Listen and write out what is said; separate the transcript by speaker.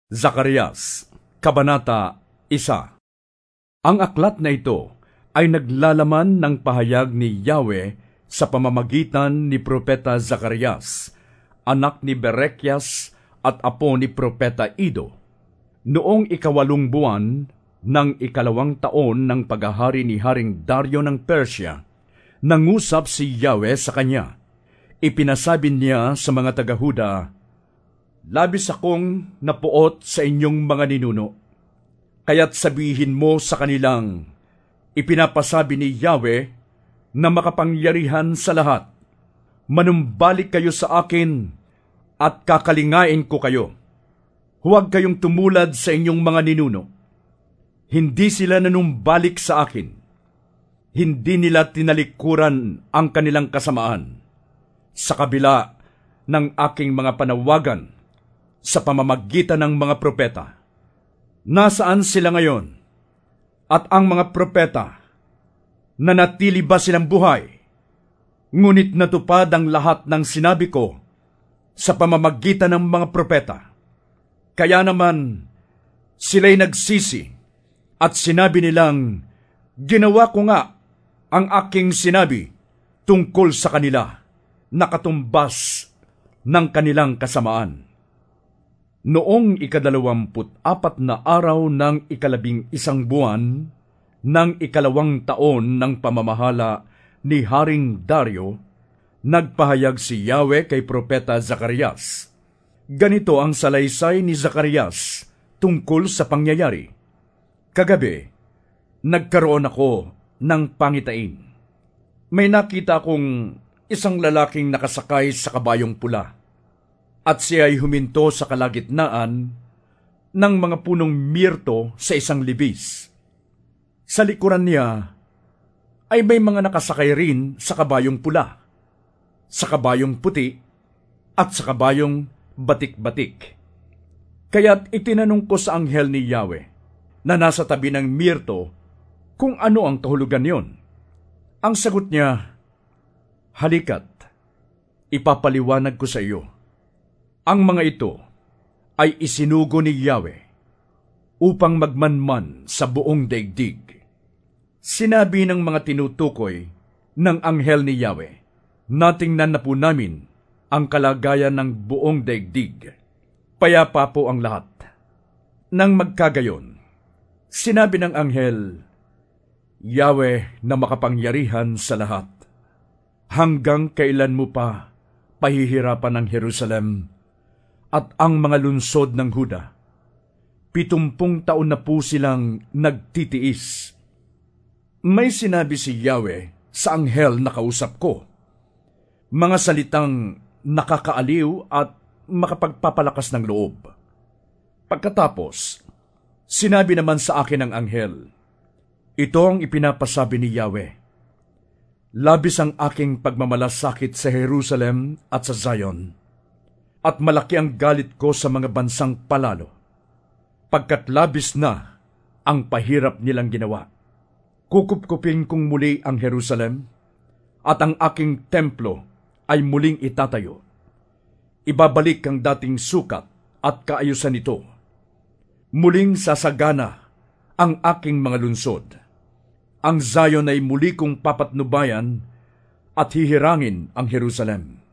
Speaker 1: Zacarias, Kabanata 1. Ang aklat na ito ay naglalaman ng pahayag ni Yahweh sa pamamagitan ni Propeta Zacarias, anak ni Berechias at apo ni Propeta Iddo, noong 8 buwan ng 2 taon ng paghahari ni Haring Dario ng Persia. Nangusap si Yahweh sa kanya. Ipinasabi niya sa mga taga-Huda, "Labis akong napuot sa inyong mga ninuno, kaya't sabihin mo sa kanilang, ipinapasabi ni Yahweh na makapangyarihan sa lahat, manumbalik kayo sa akin at kakalingain ko kayo. Huwag kayong tumulad sa inyong mga ninuno. Hindi sila nanumbalik sa akin. Hindi nila tinalikuran ang kanilang kasamaan. Sa kabila ng aking mga panawagan sa pamamagitan ng mga propeta. Nasaan sila ngayon? At ang mga propeta, nanatili ba silang buhay? Ngunit natupad ang lahat ng sinabi ko sa pamamagitan ng mga propeta. Kaya naman, sila'y nagsisi at sinabi nilang, ginawa ko nga ang aking sinabi tungkol sa kanila, nakatumbas ng kanilang kasamaan. Noong 24 na araw ng 11 buwan ng 2 taon ng pamamahala ni Haring Dario, nagpahayag si Yahweh kay Propeta Zacarias. Ganito ang salaysay ni Zacarias tungkol sa pangyayari. Kagabi, nagkaroon ako ng pangitain. May nakita akong isang lalaking nakasakay sa kabayong pula, at siya ay huminto sa kalagitnaan ng mga punong mirto sa isang libis. Sa likuran niya ay may mga nakasakay rin sa kabayong pula, sa kabayong puti, at sa kabayong batik-batik. Kaya't itinanong ko sa anghel ni Yahweh na nasa tabi ng mirto kung ano ang kahulugan niyon. Ang sagot niya, "Halika't, ipapaliwanag ko sa iyo. Ang mga ito ay isinugo ni Yahweh upang magmanman sa buong daigdig." Sinabi ng mga tinutukoy ng anghel ni Yahweh, natingnan na po namin ang kalagayan ng buong daigdig. Payapa po ang lahat. Nang magkagayon, sinabi ng anghel, "Yahweh na makapangyarihan sa lahat, hanggang kailan mo pa pahihirapan ang Jerusalem at ang mga lungsod ng Huda? 70 taon na po silang nagtitiis." May sinabi si Yahweh sa anghel na kausap ko, mga salitang nakakaaliw at makapagpapalakas ng loob. Pagkatapos, sinabi naman sa akin ng anghel, "Ito ang ipinapasabi ni Yahweh. Labis ang aking pagmamalasakit sa Jerusalem at sa Zion, at malaki ang galit ko sa mga bansang palalo, pagkat labis na ang pahirap nilang ginawa. Kukupkupin kong muli ang Jerusalem, at ang aking templo ay muling itatayo. Ibabalik ang dating sukat at kaayusan nito. Muling sasagana ang aking mga lungsod. Ang Zion ay muli kong papatnubayan at hihirangin ang Jerusalem.